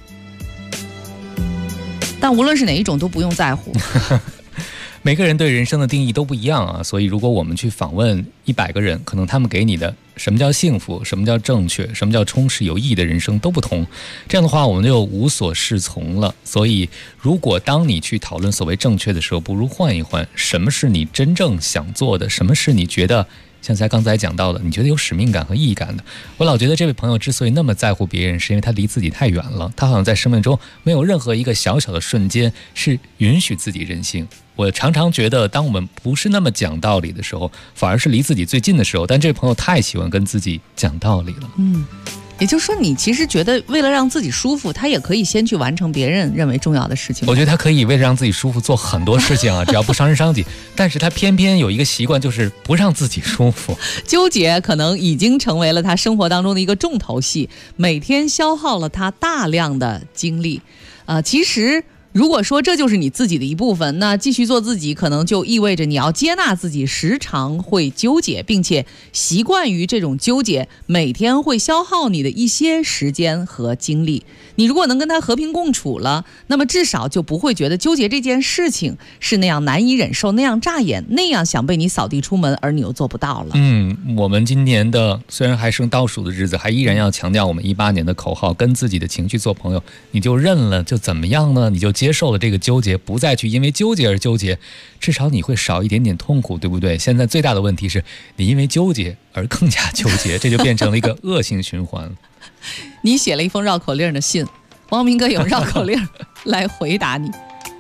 但无论是哪一种都不用在乎。 每个人对人生的定义都不一样啊，所以如果我们去访问100个人，可能他们给你的什么叫幸福，什么叫正确，什么叫充实有意义的人生都不同。这样的话我们就无所适从了。所以如果当你去讨论所谓正确的时候，不如换一换，什么是你真正想做的，什么是你觉得像刚才讲到的，你觉得有使命感和意义感的。我老觉得这位朋友之所以那么在乎别人，是因为他离自己太远了，他好像在生命中没有任何一个小小的瞬间是允许自己任性。我常常觉得当我们不是那么讲道理的时候，反而是离自己最近的时候，但这位朋友太喜欢跟自己讲道理了。 也就是说你其实觉得为了让自己舒服，他也可以先去完成别人认为重要的事情。 我觉得他可以为了让自己舒服做很多事情啊，只要不伤人伤己，但是他偏偏有一个习惯，就是不让自己舒服。 纠结可能已经成为了他生活当中的一个重头戏，每天消耗了他大量的精力。其实如果说这就是你自己的一部分，那继续做自己可能就意味着你要接纳自己时常会纠结，并且习惯于这种纠结，每天会消耗你的一些时间和精力。你如果能跟他和平共处了，那么至少就不会觉得纠结这件事情是那样难以忍受，那样扎眼，那样想被你扫地出门，而你又做不到了。 我们今年的虽然还剩倒数的日子，还依然要强调我们18年的口号，跟自己的情绪做朋友。你就认了就怎么样呢？你就接受了这个纠结，不再去因为纠结而纠结，至少你会少一点点痛苦，对不对？现在最大的问题是你因为纠结而更加纠结，这就变成了一个恶性循环。 你写了一封绕口令的信，汪明哥有绕口令来回答你。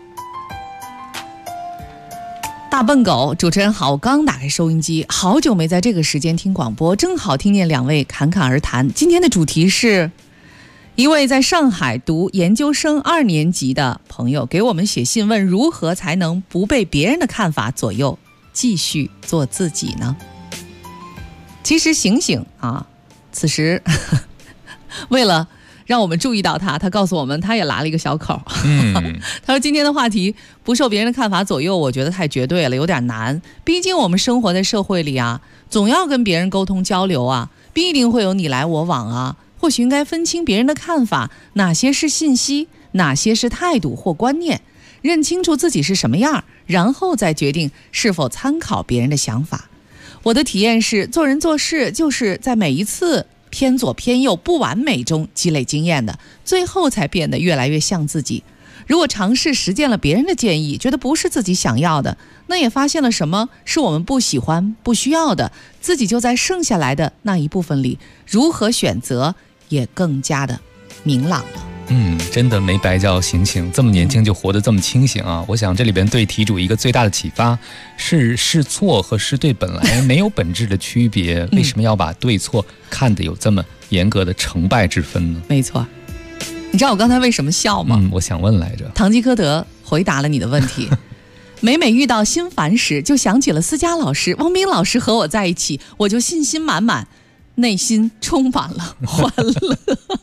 大笨狗，主持人好，我刚打开收音机，好久没在这个时间听广播，正好听见两位侃侃而谈。今天的主题是一位在上海读研究生2年级的朋友给我们写信问，如何才能不被别人的看法左右，继续做自己呢？其实醒醒啊，此时为了让我们注意到他告诉我们他也拉了一个小口。他说今天的话题不受别人的看法左右，我觉得太绝对了，有点难。毕竟我们生活在社会里啊，总要跟别人沟通交流啊，必定会有你来我往啊。或许应该分清别人的看法，哪些是信息，哪些是态度或观念，认清楚自己是什么样，然后再决定是否参考别人的想法。我的体验是，做人做事就是在每一次偏左偏右不完美中积累经验的，最后才变得越来越像自己。 如果尝试实践了别人的建议，觉得不是自己想要的，那也发现了什么是我们不喜欢、不需要的，自己就在剩下来的那一部分里，如何选择也更加的明朗了。 真的没白叫醒醒，这么年轻就活得这么清醒啊！我想这里边对题主一个最大的启发是，试错和试对本来没有本质的区别，为什么要把对错看得有这么严格的成败之分呢？ 没错，你知道我刚才为什么笑吗？ 我想问来着。 堂吉诃德回答了你的问题。每遇到心烦时，就想起了思佳老师、汪冰老师和我在一起，我就信心满满，内心充满了欢乐。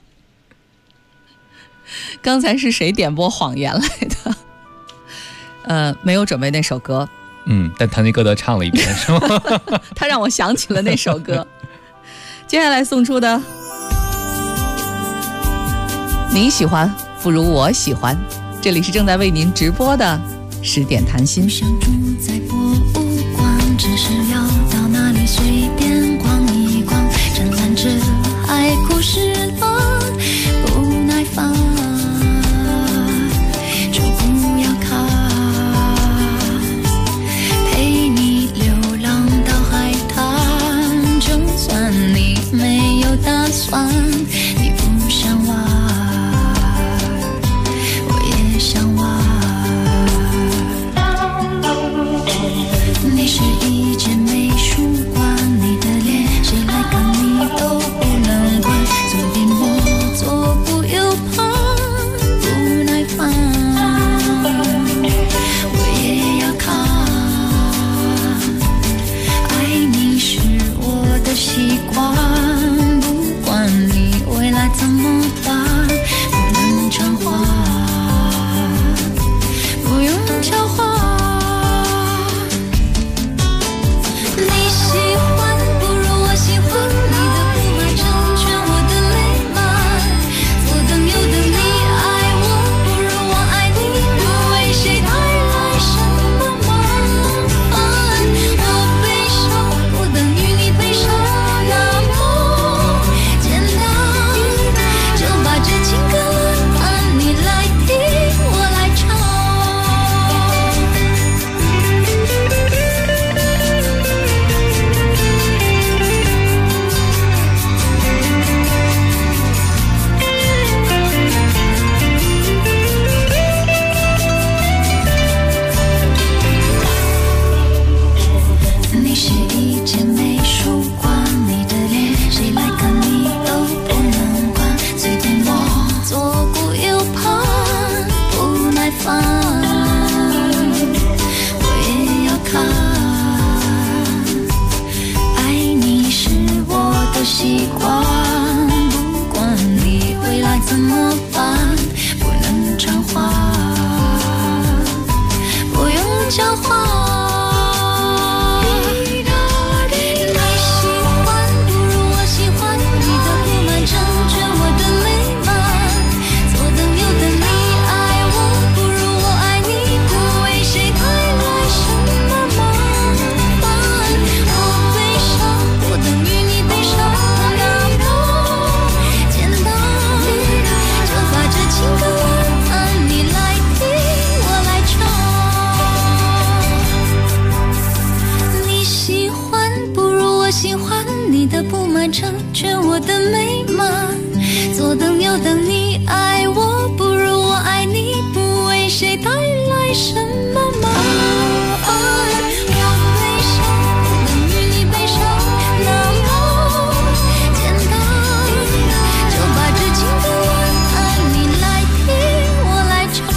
刚才是谁点播谎言来的？没有准备那首歌。 但堂吉诃德唱了一遍是吗？ 他让我想起了那首歌。接下来送出的，你喜欢不如我喜欢。这里是正在为您直播的10点谈心。 想住在博物馆，只是要到那里随便逛一逛，展览着爱故事了，不耐烦。你不想玩，我也想玩。你是一间美术馆，你的脸谁来看你都不能管，左边我左顾右盼，不耐烦，我也要看。爱你是我的习惯，怎么办？不能偿还，不用交换。你喜欢不如我喜欢，你的不满成全我的累满。左等右等你爱我，不如我爱你，不为谁带来什么麻烦。我悲伤不等于你悲伤，那么简单。把这情歌轮盘你来听，我来唱。你是一间美术馆，你的脸谁来看你都不能管，随便我左顾右盼，不耐烦，我也要看。爱你是我的习惯，不管你未来怎么办，不能偿还，不用交换。成全我的美满，左等右等你爱我，不如我爱你，不为谁带来什么麻烦。我悲伤不等于你悲伤，那么简单，就把这情歌晚安你来听，我来唱。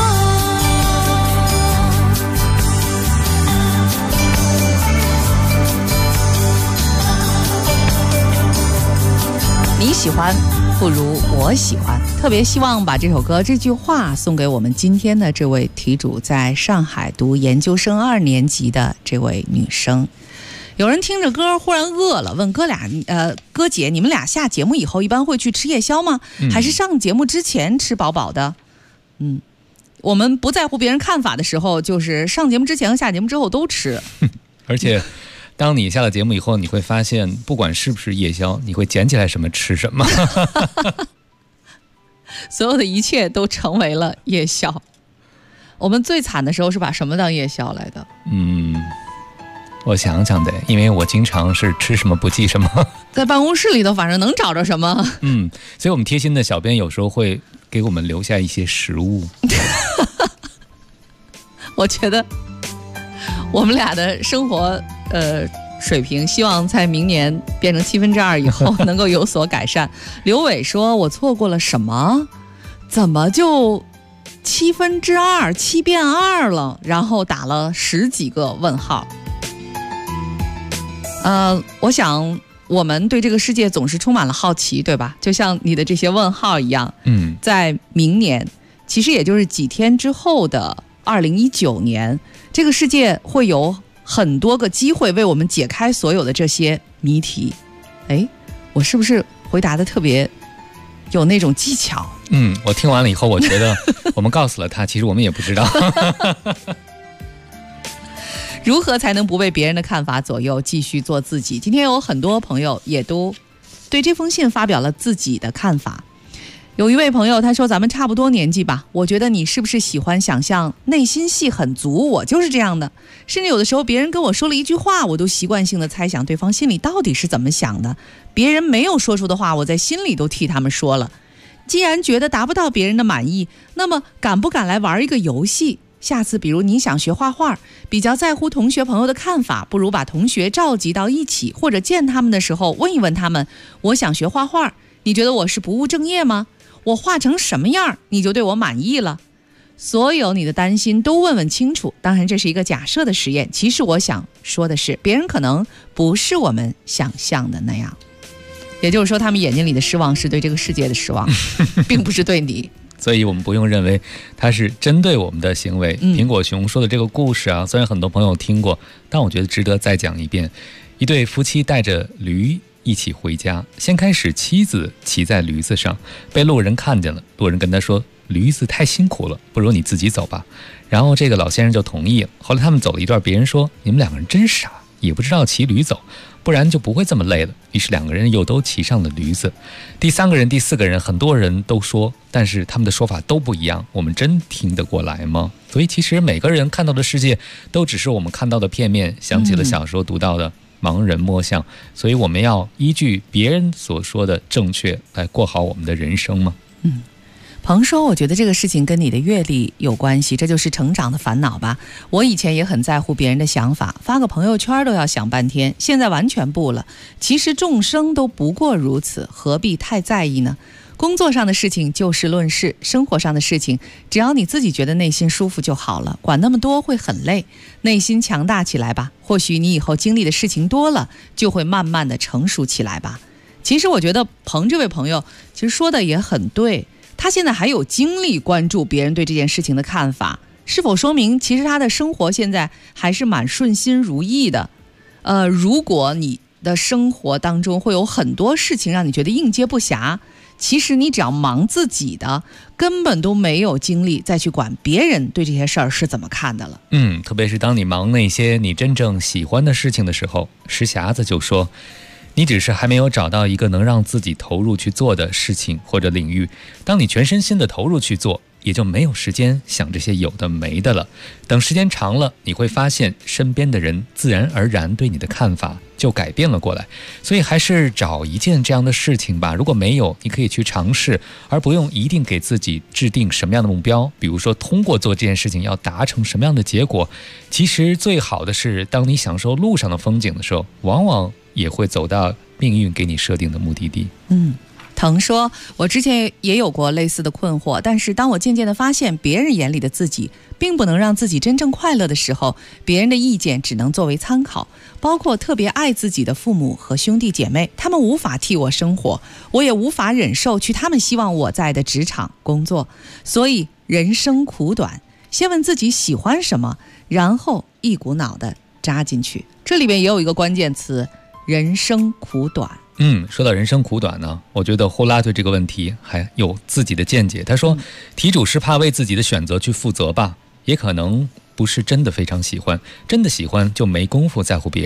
你喜欢不如我喜欢，特别希望把这首歌这句话送给我们今天的这位题主，在上海读研究生2年级的这位女生。有人听着歌忽然饿了，问哥姐，你们俩下节目以后一般会去吃夜宵吗？还是上节目之前吃饱饱的？我们不在乎别人看法的时候，就是上节目之前和下节目之后都吃。 而且当你下了节目以后，你会发现不管是不是夜宵，你会捡起来什么吃什么。 所有的一切都成为了夜宵。 我们最惨的时候是把什么当夜宵来的？ 我想想的，因为我经常是吃什么不记什么， 在办公室里头反正能找着什么。 所以我们贴心的小编有时候会给我们留下一些食物。 我觉得我们俩的生活水平，希望在明年变成2/7以后能够有所改善。刘伟说：“我错过了什么？怎么就2/7变2了？”然后打了10几个问号。我想我们对这个世界总是充满了好奇，对吧？就像你的这些问号一样。在明年，其实也就是几天之后的2019年，这个世界会有很多个机会为我们解开所有的这些谜题。我是不是回答的特别有那种技巧？ 我听完了以后，我觉得我们告诉了他，其实我们也不知道。 如何才能不被别人的看法左右，继续做自己？今天有很多朋友也都对这封信发表了自己的看法。有一位朋友他说，咱们差不多年纪吧，我觉得你是不是喜欢想象内心戏很足？我就是这样的，甚至有的时候别人跟我说了一句话，我都习惯性的猜想对方心里到底是怎么想的。别人没有说出的话，我在心里都替他们说了。既然觉得达不到别人的满意，那么敢不敢来玩一个游戏？下次比如你想学画画，比较在乎同学朋友的看法，不如把同学召集到一起，或者见他们的时候问一问他们，我想学画画，你觉得我是不务正业吗？我画成什么样你就对我满意了？所有你的担心都问问清楚。当然这是一个假设的实验，其实我想说的是，别人可能不是我们想象的那样。也就是说，他们眼睛里的失望是对这个世界的失望，并不是对你。 所以我们不用认为它是针对我们的行为。苹果熊说的这个故事啊，虽然很多朋友听过，但我觉得值得再讲一遍。一对夫妻带着驴一起回家，先开始妻子骑在驴子上，被路人看见了，路人跟他说，驴子太辛苦了，不如你自己走吧。然后这个老先生就同意了。后来他们走了一段，别人说，你们两个人真傻，也不知道骑驴走，不然就不会这么累了。于是两个人又都骑上了驴子。第3个人、第4个人，很多人都说，但是他们的说法都不一样，我们真听得过来吗？所以其实每个人看到的世界都只是我们看到的片面。想起了小时候读到的盲人摸象，所以我们要依据别人所说的正确来过好我们的人生吗？ 彭说，我觉得这个事情跟你的阅历有关系，这就是成长的烦恼吧。我以前也很在乎别人的想法，发个朋友圈都要想半天，现在完全不了。其实众生都不过如此，何必太在意呢？工作上的事情就事论事，生活上的事情只要你自己觉得内心舒服就好了，管那么多会很累。内心强大起来吧，或许你以后经历的事情多了，就会慢慢的成熟起来吧。其实我觉得彭这位朋友其实说的也很对，他现在还有精力关注别人对这件事情的看法，是否说明其实他的生活现在还是蛮顺心如意的？如果你的生活当中会有很多事情让你觉得应接不暇，其实你只要忙自己的，根本都没有精力再去管别人对这些事儿是怎么看的了。 特别是当你忙那些你真正喜欢的事情的时候，石匣子就说，你只是还没有找到一个能让自己投入去做的事情或者领域，当你全身心的投入去做，也就没有时间想这些有的没的了。等时间长了，你会发现身边的人自然而然对你的看法就改变了过来。所以还是找一件这样的事情吧，如果没有，你可以去尝试，而不用一定给自己制定什么样的目标，比如说通过做这件事情要达成什么样的结果。其实最好的是，当你享受路上的风景的时候，往往也会走到命运给你设定的目的地。 腾说，我之前也有过类似的困惑，但是当我渐渐地发现别人眼里的自己并不能让自己真正快乐的时候，别人的意见只能作为参考，包括特别爱自己的父母和兄弟姐妹，他们无法替我生活，我也无法忍受去他们希望我在的职场工作。所以人生苦短，先问自己喜欢什么，然后一股脑的扎进去。这里边也有一个关键词，人生苦短。 说到人生苦短呢，我觉得呼拉对这个问题还有自己的见解。他说，题主是怕为自己的选择去负责吧，也可能不是真的非常喜欢，真的喜欢就没工夫在乎别人。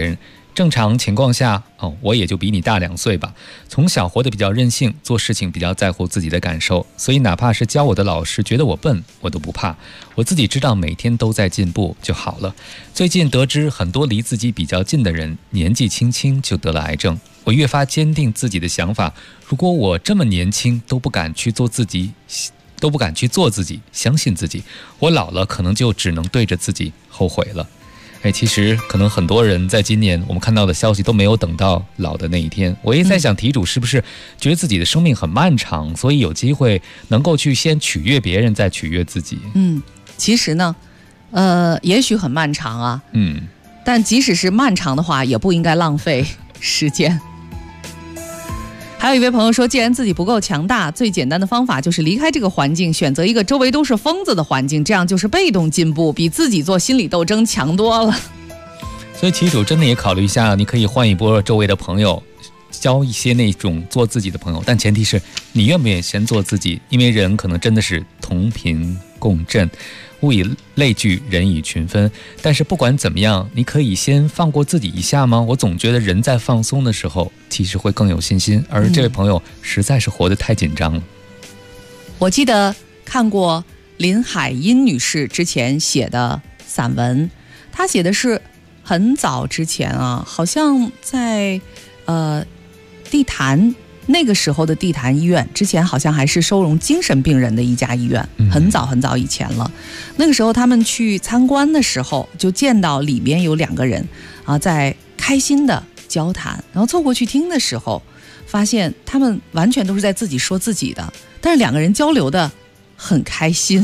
正常情况下我也就比你大2岁吧。从小活得比较任性，做事情比较在乎自己的感受，所以哪怕是教我的老师觉得我笨，我都不怕。我自己知道每天都在进步就好了。最近得知很多离自己比较近的人年纪轻轻就得了癌症，我越发坚定自己的想法，如果我这么年轻都不敢去做自己，相信自己，我老了可能就只能对着自己后悔了。其实可能很多人在今年我们看到的消息都没有等到老的那一天。我也在想，题主是不是觉得自己的生命很漫长，所以有机会能够去先取悦别人，再取悦自己？ 其实呢，也许很漫长啊，但即使是漫长的话，也不应该浪费时间。还有一位朋友说，既然自己不够强大，最简单的方法就是离开这个环境，选择一个周围都是疯子的环境，这样就是被动进步，比自己做心理斗争强多了。 所以题主真的也考虑一下，你可以换一波周围的朋友，交一些那种做自己的朋友，但前提是你愿不愿意先做自己，因为人可能真的是同频共振，物以类聚，人以群分。但是不管怎么样，你可以先放过自己一下吗？我总觉得人在放松的时候其实会更有信心，而这位朋友实在是活得太紧张了。 我记得看过林海音女士之前写的散文，她写的是很早之前啊，好像在地坛，那个时候的地坛医院，之前好像还是收容精神病人的一家医院，很早很早以前了。那个时候他们去参观的时候，就见到里边有2个人在开心的交谈，然后凑过去听的时候，发现他们完全都是在自己说自己的，但是2个人交流的很开心。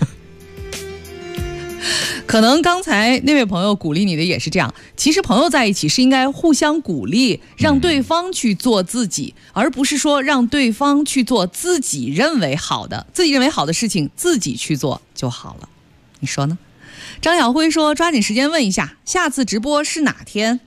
可能刚才那位朋友鼓励你的也是这样，其实朋友在一起是应该互相鼓励，让对方去做自己，而不是说让对方去做自己认为好的事情，自己去做就好了。你说呢？张晓辉说，抓紧时间问一下，下次直播是哪天？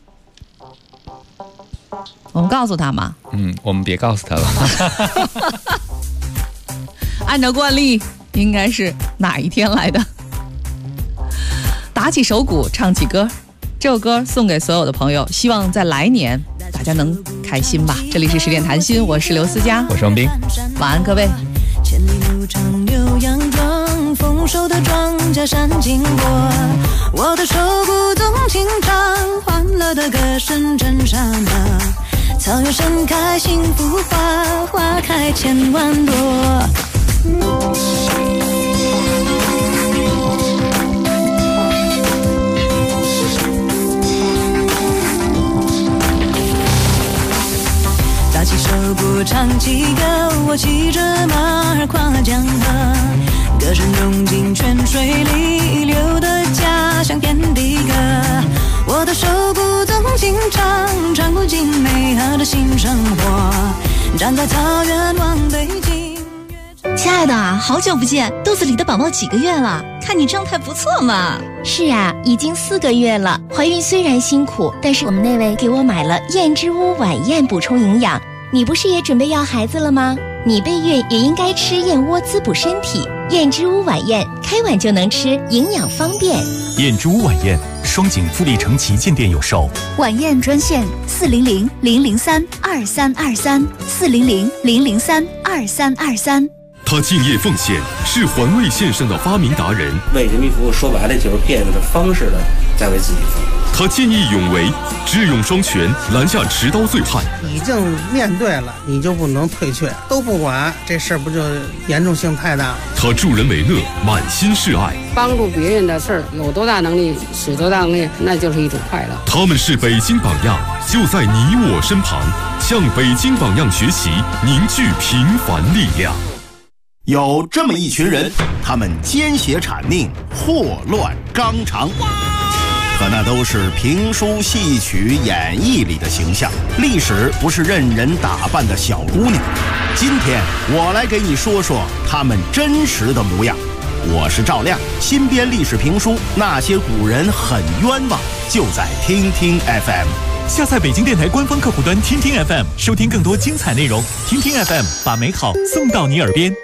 我们告诉他吗？ 我们别告诉他了。 按照惯例应该是哪一天来的？打起手鼓，唱起歌，这首歌送给所有的朋友，希望在来年大家能开心吧。这里是10点谈心，我是刘思佳， 我是王斌， 晚安各位。 千里路长牛羊壮，丰收的庄稼闪经过，我的手鼓动情唱，欢乐的歌声震山了，草原盛开幸福花，花开千万朵。打起手鼓唱起歌，我骑着马儿跨江河，歌声融进泉水里，流的家乡遍地歌。我的手鼓动情唱，唱不尽美好的新生活，站在草原望北京。 亲爱的，好久不见，肚子里的宝宝几个月了？看你状态不错嘛。 是啊，已经4个月了。怀孕虽然辛苦，但是我们那位给我买了燕之屋晚宴补充营养。你不是也准备要孩子了吗？你备孕也应该吃燕窝滋补身体。燕之屋晚宴，开碗就能吃，营养方便。 燕之屋晚宴，双井富力城旗舰店有售。 晚宴专线400-003-2323，400-003-2323。 他敬业奉献，是环卫线上的发明达人。 为人民服务，说白了就是变着方式的在为自己服务。 他见义勇为，智勇双全，拦下持刀醉汉。 已经面对了，你就不能退却，都不管，这事儿不就严重性太大了？ 他助人为乐，满心是爱， 帮助别人的事儿，有多大能力使多大能力，那就是一种快乐。 他们是北京榜样，就在你我身旁，向北京榜样学习，凝聚平凡力量。 有这么一群人，他们奸邪谄佞，祸乱纲常，可那都是评书、戏曲、演绎里的形象。历史不是任人打扮的小姑娘。今天我来给你说说他们真实的模样。我是赵亮，新编历史评书《那些古人很冤枉》，就在听听 FM。 下载北京电台官方客户端听听 FM， 收听更多精彩内容。听听 FM， 把美好送到你耳边。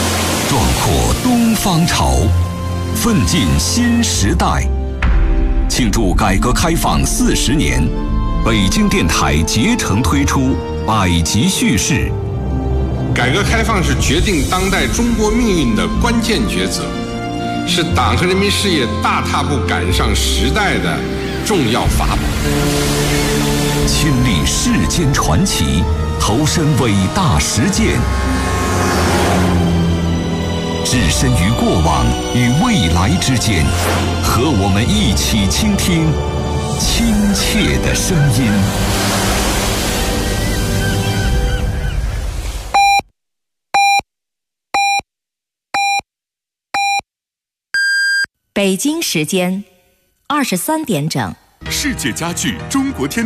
壮阔东方潮，奋进新时代。 庆祝改革开放40年，北京电台竭诚推出百集叙事。 改革开放是决定当代中国命运的关键抉择，是党和人民事业大踏步赶上时代的重要法宝。 亲历世间传奇，投身伟大实践，置身于过往与未来之间，和我们一起倾听亲切的声音。 北京时间23点整。 世界家具中国天